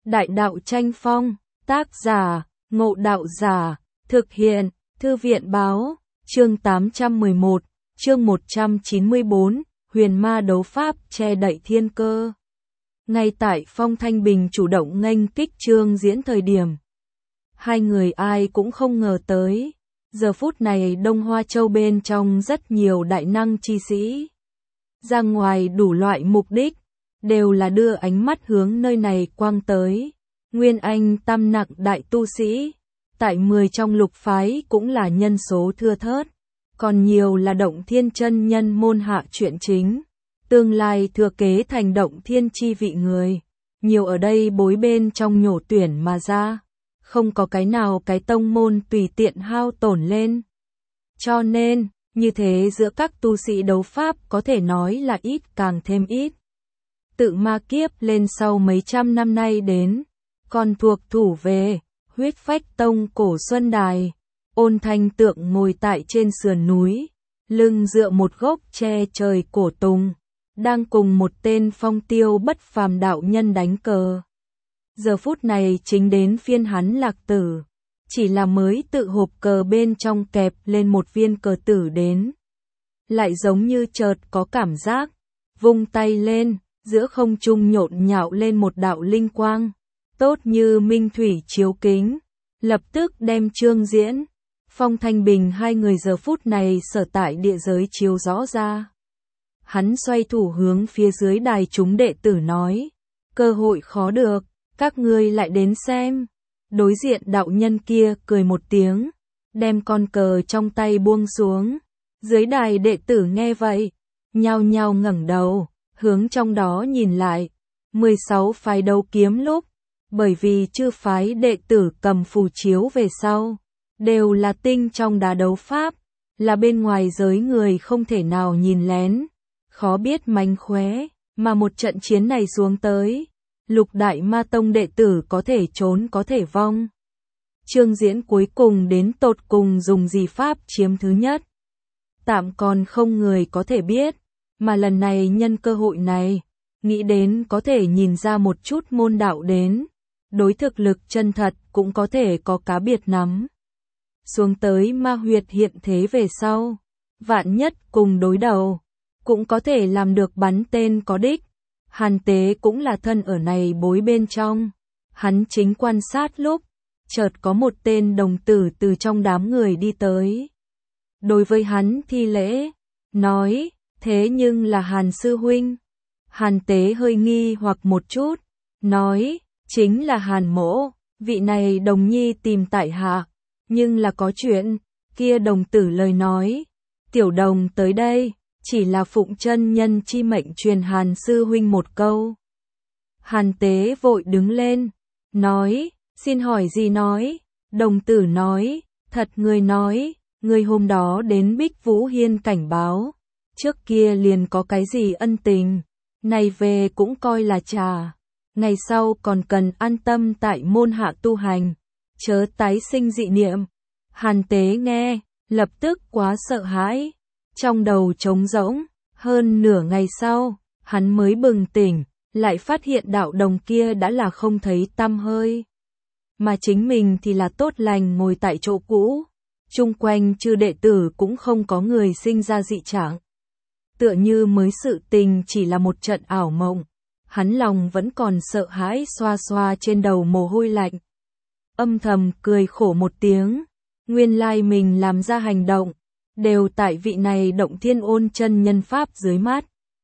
Đại đạo tranh phong, tác giả, Ngộ Đạo Giả, thực hiện, Thư viện báo, chương 811, chương 194, huyền ma đấu pháp che đậy thiên cơ. Ngay tại Phong Thanh Bình chủ động nghênh kích Trương Diễn thời điểm, hai người ai cũng không ngờ tới, giờ phút này Đông Hoa Châu bên trong rất nhiều đại năng chi sĩ ra ngoài đủ loại mục đích, đều là đưa ánh mắt hướng nơi này quang tới. Nguyên Anh tam nặng đại tu sĩ, tại 10 trong lục phái cũng là nhân số thưa thớt, còn nhiều là Động Thiên chân nhân môn hạ chuyện chính, tương lai thừa kế thành Động Thiên chi vị người, nhiều ở đây bối bên trong nhổ tuyển mà ra, không có cái nào cái tông môn tùy tiện hao tổn lên. Cho nên, như thế giữa các tu sĩ đấu pháp có thể nói là ít càng thêm ít. Tự ma kiếp lên sau mấy trăm năm nay đến, còn thuộc thủ về, Huyết Phách Tông cổ Xuân Đài, Ôn Thanh Tượng ngồi tại trên sườn núi, lưng dựa một gốc tre trời cổ tùng, đang cùng một tên phong tiêu bất phàm đạo nhân đánh cờ. Giờ phút này chính đến phiên hắn Lạc Tử, chỉ là mới tự hộp cờ bên trong kẹp lên một viên cờ tử đến. Lại giống như chợt có cảm giác, vung tay lên, giữa không trung nhộn nhạo lên một đạo linh quang, tốt như minh thủy chiếu kính, lập tức đem Trương Diễn, Phong Thanh Bình hai người giờ phút này sở tại địa giới chiếu rõ ra. Hắn xoay thủ hướng phía dưới đài chúng đệ tử nói, cơ hội khó được, các ngươi lại đến xem. Đối diện đạo nhân kia cười một tiếng, đem con cờ trong tay buông xuống. Dưới đài đệ tử nghe vậy, nhao nhao ngẩng đầu, hướng trong đó nhìn lại. 16 phái đấu kiếm lúc, bởi vì chư phái đệ tử cầm phù chiếu về sau, đều là tinh trong đá đấu pháp, là bên ngoài giới người không thể nào nhìn lén, khó biết mánh khóe, mà một trận chiến này xuống tới, Lục Đại Ma Tông đệ tử có thể trốn có thể vong. Trương Diễn cuối cùng đến tột cùng dùng gì pháp chiếm thứ nhất, tạm còn không người có thể biết, mà lần này nhân cơ hội này, nghĩ đến có thể nhìn ra một chút môn đạo đến, đối thực lực chân thật cũng có thể có cá biệt nắm. Xuống tới ma huyệt hiện thế về sau, vạn nhất cùng đối đầu, cũng có thể làm được bắn tên có đích. Hàn Tế cũng là thân ở này bối bên trong, hắn chính quan sát lúc, chợt có một tên đồng tử từ trong đám người đi tới. Đối với hắn thi lễ, nói, thế nhưng là Hàn sư huynh. Hàn Tế hơi nghi hoặc một chút, nói, chính là Hàn mỗ, vị này đồng nhi tìm tại hạ, nhưng là có chuyện, kia đồng tử lời nói, tiểu đồng tới đây, chỉ là phụng chân nhân chi mệnh truyền Hàn sư huynh một câu. Hàn Tế vội đứng lên, nói, xin hỏi gì nói, đồng tử nói, thật người nói, người hôm đó đến Bích Vũ Hiên cảnh báo, trước kia liền có cái gì ân tình, này về cũng coi là trả, ngày sau còn cần an tâm tại môn hạ tu hành, chớ tái sinh dị niệm. Hàn Tế nghe, lập tức quá sợ hãi, trong đầu trống rỗng, hơn nửa ngày sau, hắn mới bừng tỉnh, lại phát hiện đạo đồng kia đã là không thấy tăm hơi. Mà chính mình thì là tốt lành ngồi tại chỗ cũ, chung quanh chư đệ tử cũng không có người sinh ra dị trạng. Tựa như mới sự tình chỉ là một trận ảo mộng, hắn lòng vẫn còn sợ hãi xoa xoa trên đầu mồ hôi lạnh. Âm thầm cười khổ một tiếng, nguyên lai mình làm ra hành động, đều tại vị này Động Thiên ôn chân nhân pháp dưới mắt.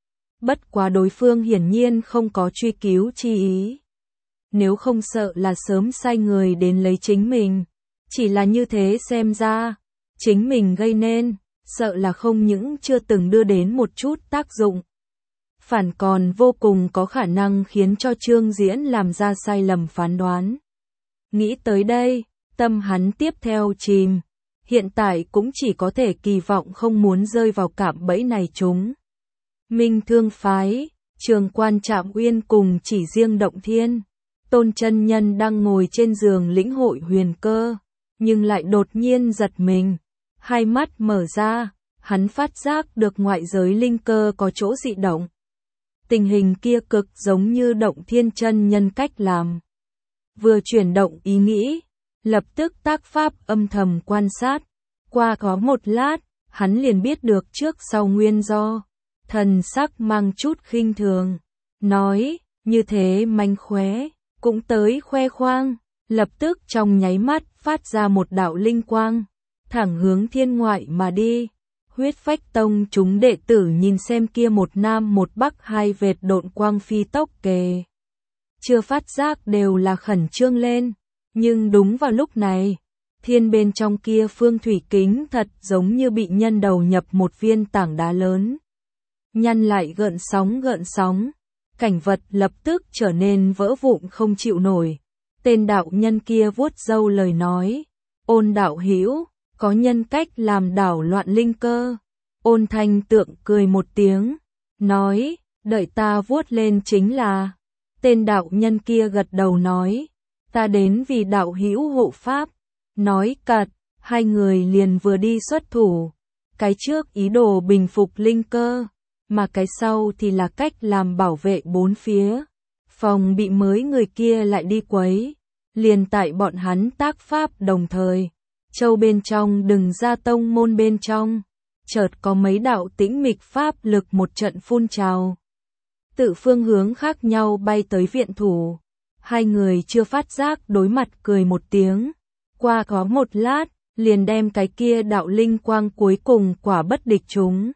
Bất quá đối phương hiển nhiên không có truy cứu chi ý. Nếu không sợ là sớm sai người đến lấy chính mình. Chỉ là như thế xem ra, chính mình gây nên, sợ là không những chưa từng đưa đến một chút tác dụng. Phản còn vô cùng có khả năng khiến cho Trương Diễn làm ra sai lầm phán đoán. Nghĩ tới đây, tâm hắn tiếp theo chìm. Hiện tại cũng chỉ có thể kỳ vọng không muốn rơi vào cạm bẫy này chúng. Minh Thương phái, Trường Quan Trạm Uyên cùng chỉ riêng Động Thiên, Tôn chân nhân đang ngồi trên giường lĩnh hội huyền cơ, nhưng lại đột nhiên giật mình, hai mắt mở ra, hắn phát giác được ngoại giới linh cơ có chỗ dị động. Tình hình kia cực giống như Động Thiên chân nhân cách làm. vừa chuyển động ý nghĩ, lập tức tác pháp âm thầm quan sát. Qua có một lát, hắn liền biết được trước sau nguyên do. Thần sắc mang chút khinh thường, nói, như thế mánh khóe, cũng tới khoe khoang. Lập tức trong nháy mắt phát ra một đạo linh quang, thẳng hướng thiên ngoại mà đi. Huyết Phách Tông chúng đệ tử nhìn xem kia một nam một bắc hai vệt độn quang phi tốc kề. Chưa phát giác đều là khẩn trương lên, nhưng đúng vào lúc này, thiên bên trong kia phương thủy kính thật giống như bị nhân đầu nhập một viên tảng đá lớn. Nhăn lại gợn sóng, cảnh vật lập tức trở nên vỡ vụn không chịu nổi. Tên đạo nhân kia vuốt râu lời nói, Ôn đạo hữu, có nhân cách làm đảo loạn linh cơ. Ôn Thanh Tượng cười một tiếng, nói, đợi ta vuốt lên chính là. Tên đạo nhân kia gật đầu nói, ta đến vì đạo hữu hộ pháp. Nói cật, hai người liền vừa đi xuất thủ. Cái trước ý đồ bình phục linh cơ, mà cái sau thì là cách làm bảo vệ bốn phía. Phòng bị mới người kia lại đi quấy. Liền tại bọn hắn tác pháp đồng thời. Châu bên trong đừng ra tông môn bên trong. Chợt có mấy đạo tĩnh mịch pháp lực một trận phun trào. Tự phương hướng khác nhau bay tới viện thủ. Hai người chưa phát giác đối mặt cười một tiếng. Qua có một lát, liền đem cái kia đạo linh quang cuối cùng quả bất địch chúng.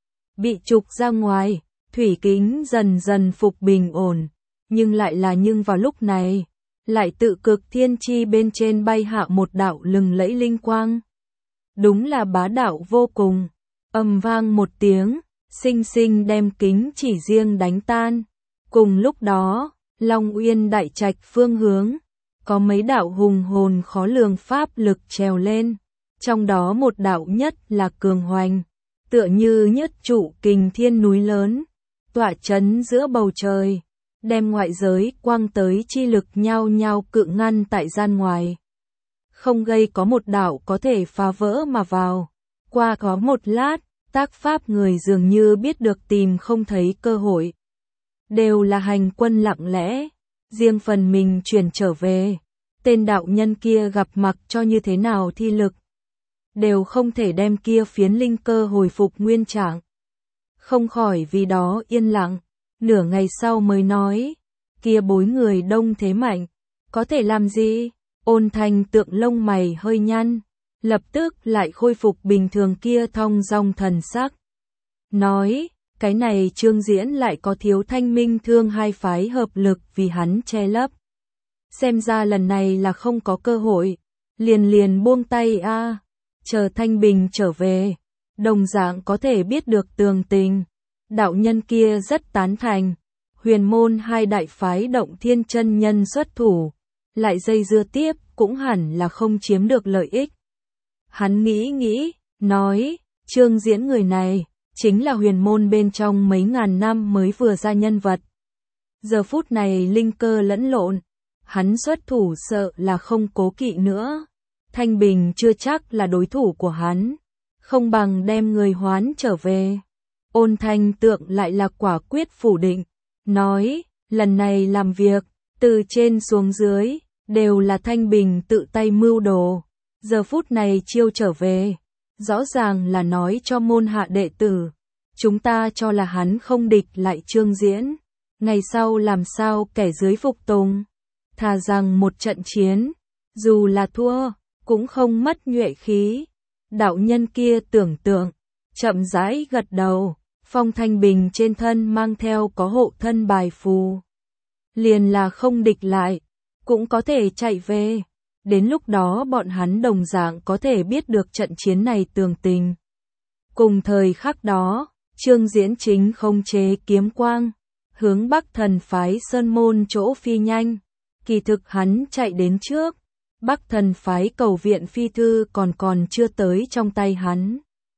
Bị trục ra ngoài, thủy kính dần dần phục bình ổn. Nhưng vào lúc này, lại tự cực thiên chi bên trên bay hạ một đạo lừng lẫy linh quang. Đúng là bá đạo vô cùng. Ầm vang một tiếng, sinh sinh đem kính chỉ riêng đánh tan. Cùng lúc đó, Long Uyên đại trạch phương hướng, có mấy đạo hùng hồn khó lường pháp lực trèo lên. Trong đó một đạo nhất là cường hoành, tựa như nhất trụ kình thiên núi lớn, tỏa chấn giữa bầu trời, đem ngoại giới quang tới chi lực nhao nhao cự ngăn tại gian ngoài. Không gây có một đạo có thể phá vỡ mà vào. Qua có một lát, tác pháp người dường như biết được tìm không thấy cơ hội. Đều là hành quân lặng lẽ, riêng phần mình chuyển trở về. Tên đạo nhân kia gặp mặc cho như thế nào thi lực, đều không thể đem kia phiến linh cơ hồi phục nguyên trạng. Không khỏi vì đó yên lặng, nửa ngày sau mới nói, kia bối người đông thế mạnh, có thể làm gì? Ôn Thanh Tượng lông mày hơi nhăn, lập tức lại khôi phục bình thường kia thong dong thần sắc. Nói, cái này Trương Diễn lại có thiếu Thanh Minh Thương hai phái hợp lực vì hắn che lấp. Xem ra lần này là không có cơ hội, liền buông tay a, chờ Thanh Bình trở về, đồng dạng có thể biết được tường tình. Đạo nhân kia rất tán thành, huyền môn hai đại phái Động Thiên chân nhân xuất thủ, lại dây dưa tiếp cũng hẳn là không chiếm được lợi ích. Hắn nghĩ, nói, Trương Diễn người này, chính là huyền môn bên trong mấy ngàn năm mới vừa ra nhân vật. Giờ phút này linh cơ lẫn lộn, hắn xuất thủ sợ là không cố kỵ nữa. Thanh Bình chưa chắc là đối thủ của hắn, không bằng đem người hoán trở về. Ôn Thanh Tượng lại là quả quyết phủ định, nói, lần này làm việc, từ trên xuống dưới, đều là Thanh Bình tự tay mưu đồ. Giờ phút này chiêu trở về, rõ ràng là nói cho môn hạ đệ tử, chúng ta cho là hắn không địch lại Trương Diễn, ngày sau làm sao kẻ dưới phục tùng. Thà rằng một trận chiến, dù là thua, cũng không mất nhuệ khí. Đạo nhân kia tưởng tượng, chậm rãi gật đầu, Phong Thanh Bình trên thân mang theo có hộ thân bài phù. Liền là không địch lại, cũng có thể chạy về. Đến lúc đó bọn hắn đồng dạng có thể biết được trận chiến này tường tình. Cùng thời khắc đó, Trương Diễn chính không chế kiếm quang, hướng Bắc Thần phái Sơn Môn chỗ phi nhanh. Kỳ thực hắn chạy đến trước, Bắc Thần phái cầu viện phi thư còn chưa tới trong tay hắn.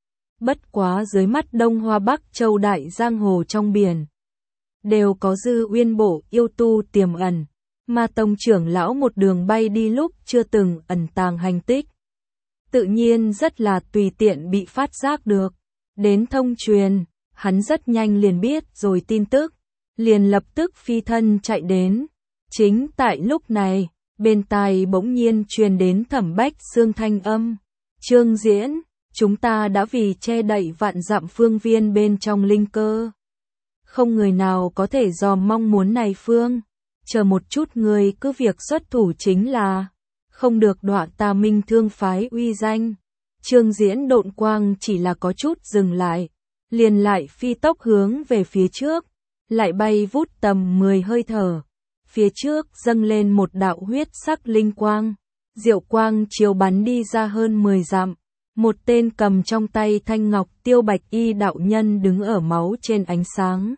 Bất quá dưới mắt Đông Hoa Bắc Châu đại giang hồ trong biển, đều có Dư Uyên Bộ yêu tu tiềm ẩn, mà tông trưởng lão một đường bay đi lúc chưa từng ẩn tàng hành tích. Tự nhiên rất là tùy tiện bị phát giác được. Đến thông truyền, hắn rất nhanh liền biết rồi tin tức, liền lập tức phi thân chạy đến. Chính tại lúc này, bên tai bỗng nhiên truyền đến Thẩm Bách Xương thanh âm. Trương Diễn, chúng ta đã vì che đậy vạn dặm phương viên bên trong linh cơ. Không người nào có thể dòm mong muốn này phương. Chờ một chút người cứ việc xuất thủ chính là không được đọa ta Minh Thương phái uy danh. Trương Diễn độn quang chỉ là có chút dừng lại, liền lại phi tốc hướng về phía trước, lại bay vút tầm 10 hơi thở. Phía trước dâng lên một đạo huyết sắc linh quang, diệu quang chiếu bắn đi ra hơn 10 dặm. Một tên cầm trong tay thanh ngọc tiêu bạch y đạo nhân đứng ở máu trên ánh sáng.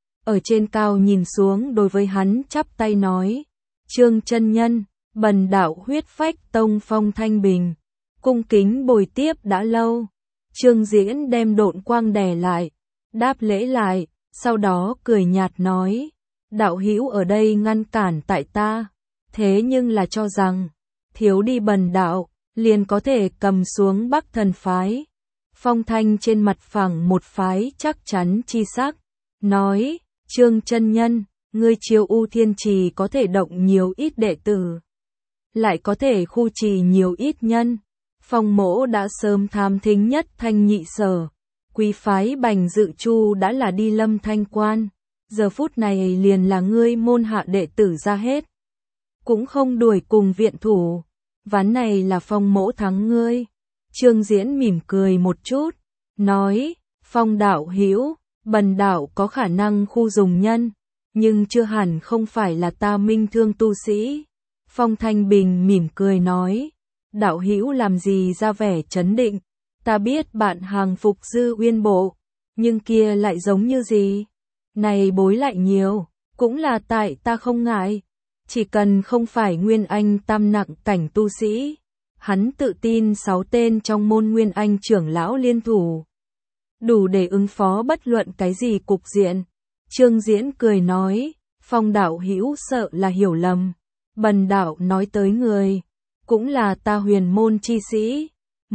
Ở trên cao nhìn xuống đối với hắn chắp tay nói, Trương chân nhân, bần đạo huyết phách tông Phong Thanh Bình, cung kính bồi tiếp đã lâu. Trương Diễn đem độn quang đè lại, đáp lễ lại, sau đó cười nhạt nói, đạo hữu ở đây ngăn cản tại ta, thế nhưng là cho rằng, thiếu đi bần đạo, liền có thể cầm xuống Bắc Thần phái. Phong Thanh trên mặt phẳng một phái chắc chắn chi sắc, nói, Trương chân nhân, ngươi chiêu U Thiên Trì có thể động nhiều ít đệ tử, lại có thể khu trì nhiều ít nhân. Phong mỗ đã sớm tham thính nhất thanh nhị sở, quý phái Bành Dự Chu đã là đi lâm thanh quan, giờ phút này liền là ngươi môn hạ đệ tử ra hết, cũng không đuổi cùng viện thủ, ván này là Phong mỗ thắng ngươi. Trương Diễn mỉm cười một chút, nói, Phong đạo hữu, bần đạo có khả năng khu dùng nhân, nhưng chưa hẳn không phải là ta Minh Thương tu sĩ. Phong Thanh Bình mỉm cười nói, đạo hữu làm gì ra vẻ chấn định, ta biết bạn hàng phục Dư Uyên bộ, nhưng kia lại giống như gì? Này bối lại nhiều, cũng là tại ta không ngại, chỉ cần không phải Nguyên Anh tam nặng cảnh tu sĩ. Hắn tự tin 6 tên trong môn Nguyên Anh trưởng lão liên thủ, đủ để ứng phó bất luận cái gì cục diện. Trương Diễn cười nói, Phong đạo hữu sợ là hiểu lầm, bần đạo nói tới người, cũng là ta huyền môn chi sĩ,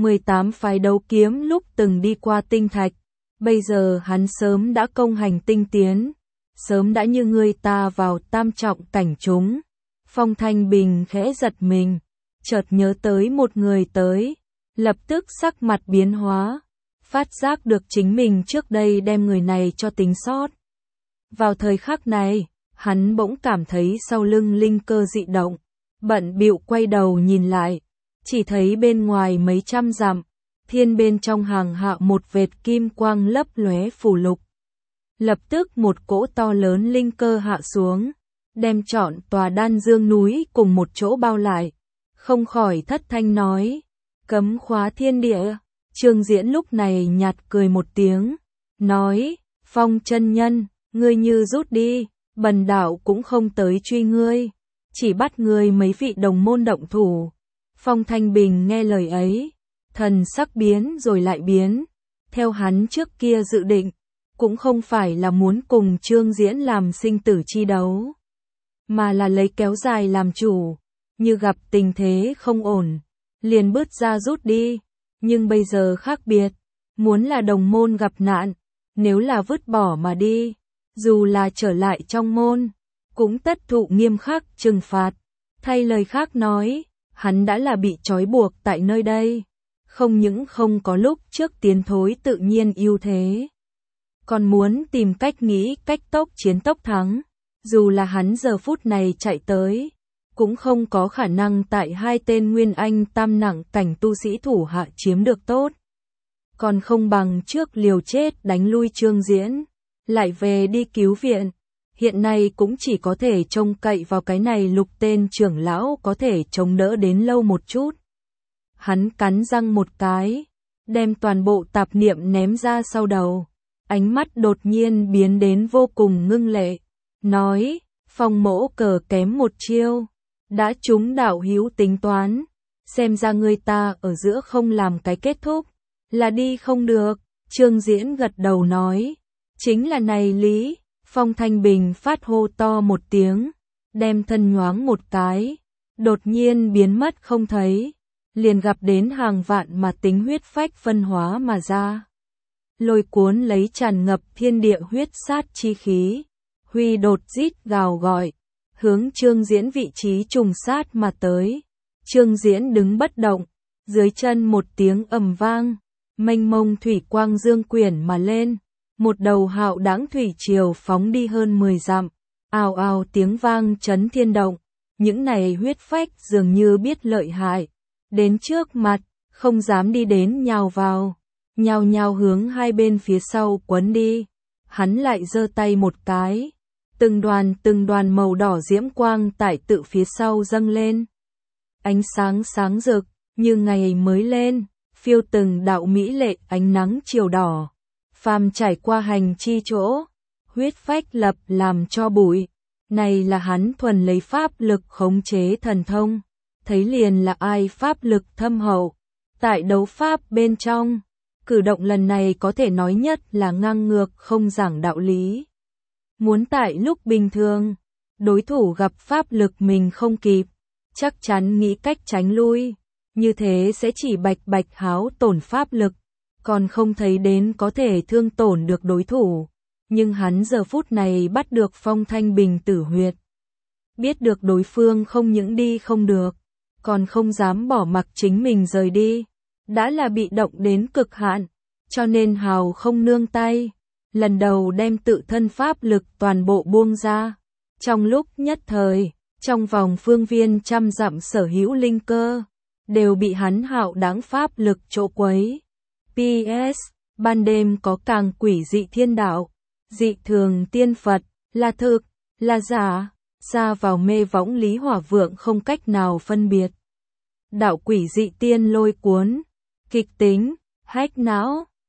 18 phái đấu kiếm lúc từng đi qua tinh thạch, bây giờ hắn sớm đã công hành tinh tiến, sớm đã như người ta vào tam trọng cảnh chúng. Phong Thanh Bình khẽ giật mình, chợt nhớ tới một người tới, lập tức sắc mặt biến hóa, phát giác được chính mình trước đây đem người này cho tính sót. Vào thời khắc này, hắn bỗng cảm thấy sau lưng linh cơ dị động, bận bịu quay đầu nhìn lại, chỉ thấy bên ngoài mấy trăm dặm, thiên bên trong hàng hạ một vệt kim quang lấp lóe phủ lục. Lập tức một cỗ to lớn linh cơ hạ xuống, đem trọn tòa Đan Dương núi cùng một chỗ bao lại, không khỏi thất thanh nói, cấm khóa thiên địa. Trương Diễn lúc này nhạt cười một tiếng, nói, Phong chân nhân, ngươi như rút đi, bần đạo cũng không tới truy ngươi, chỉ bắt ngươi mấy vị đồng môn động thủ. Phong Thanh Bình nghe lời ấy, thần sắc biến rồi lại biến, theo hắn trước kia dự định, cũng không phải là muốn cùng Trương Diễn làm sinh tử chi đấu, mà là lấy kéo dài làm chủ, như gặp tình thế không ổn, liền bứt ra rút đi. Nhưng bây giờ khác biệt, muốn là đồng môn gặp nạn, nếu là vứt bỏ mà đi, dù là trở lại trong môn, cũng tất thụ nghiêm khắc trừng phạt. Thay lời khác nói, hắn đã là bị trói buộc tại nơi đây, không những không có lúc trước tiến thối tự nhiên ưu thế, còn muốn tìm cách nghĩ cách tốc chiến tốc thắng, dù là hắn giờ phút này chạy tới, cũng không có khả năng tại hai tên Nguyên Anh tam nặng cảnh tu sĩ thủ hạ chiếm được tốt. Còn không bằng trước liều chết đánh lui Trương Diễn, lại về đi cứu viện. Hiện nay cũng chỉ có thể trông cậy vào cái này Lục tên trưởng lão có thể chống đỡ đến lâu một chút. Hắn cắn răng một cái, đem toàn bộ tạp niệm ném ra sau đầu. Ánh mắt đột nhiên biến đến vô cùng ngưng lệ, nói, Phong mỗ cờ kém một chiêu, đã trúng đạo hữu tính toán, xem ra người ta ở giữa không làm cái kết thúc, là đi không được. Trương Diễn gật đầu nói, chính là này lý. Phong Thanh Bình phát hô to một tiếng, đem thân nhoáng một cái, đột nhiên biến mất không thấy, liền gặp đến hàng vạn mà tính huyết phách phân hóa mà ra. Lôi cuốn lấy tràn ngập thiên địa huyết sát chi khí, huy đột rít gào gọi, hướng Trương Diễn vị trí trùng sát mà tới. Trương Diễn đứng bất động, dưới chân một tiếng ầm vang, mênh mông thủy quang dương quyển mà lên, một đầu hạo đãng thủy triều phóng đi hơn 10 dặm, ào ào tiếng vang chấn thiên động, những này huyết phách dường như biết lợi hại, đến trước mặt, không dám đi đến nhào vào, nhào nhào hướng hai bên phía sau quấn đi. Hắn lại giơ tay một cái, từng đoàn màu đỏ diễm quang tại tự phía sau dâng lên. Ánh sáng sáng rực, như ngày mới lên, phiêu từng đạo mỹ lệ ánh nắng chiều đỏ. Phàm trải qua hành chi chỗ, huyết phách lập làm cho bụi. Này là hắn thuần lấy pháp lực khống chế thần thông, thấy liền là ai pháp lực thâm hậu. Tại đấu pháp bên trong, cử động lần này có thể nói nhất là ngang ngược không giảng đạo lý. Muốn tại lúc bình thường, đối thủ gặp pháp lực mình không kịp, chắc chắn nghĩ cách tránh lui, như thế sẽ chỉ bạch bạch háo tổn pháp lực, còn không thấy đến có thể thương tổn được đối thủ. Nhưng hắn giờ phút này bắt được Phong Thanh Bình tử huyệt. Biết được đối phương không những đi không được, còn không dám bỏ mặc chính mình rời đi, đã là bị động đến cực hạn, cho nên hào không nương tay, lần đầu đem tự thân pháp lực toàn bộ buông ra. Trong lúc nhất thời, trong vòng phương viên trăm dặm sở hữu linh cơ, đều bị hắn hạo đáng pháp lực chỗ quấy. PS, ban đêm có càng quỷ dị thiên đạo, dị thường tiên Phật, là thực, là giả, ra vào mê võng Lý Hỏa Vượng không cách nào phân biệt. Đạo quỷ dị tiên lôi cuốn, kịch tính, hách não.